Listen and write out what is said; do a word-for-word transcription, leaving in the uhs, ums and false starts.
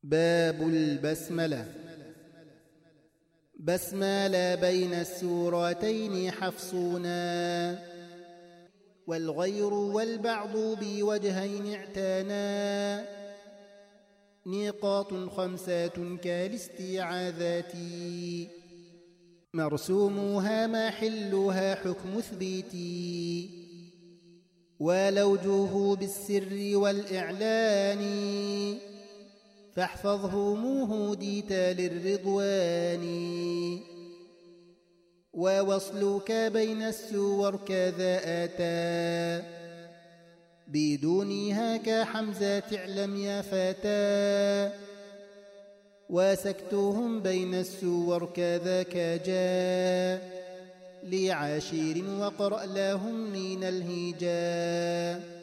باب البسملة. بسملة بين السورتين حفصنا، والغير والبعض بوجهين اعتانا. نقاط خمسات كالاستعاذات، مرسومها محلها حكم ثبيتي. ولوجوه بالسر والإعلان، فاحفظهم هديت للرضوان. ووصلك بين السور كذا أتى، بدونها كحمزة اعلم يا فتى. وسكتهم بين السور كذاك جاء، لعاشر وقرأ لهم من الهجاء.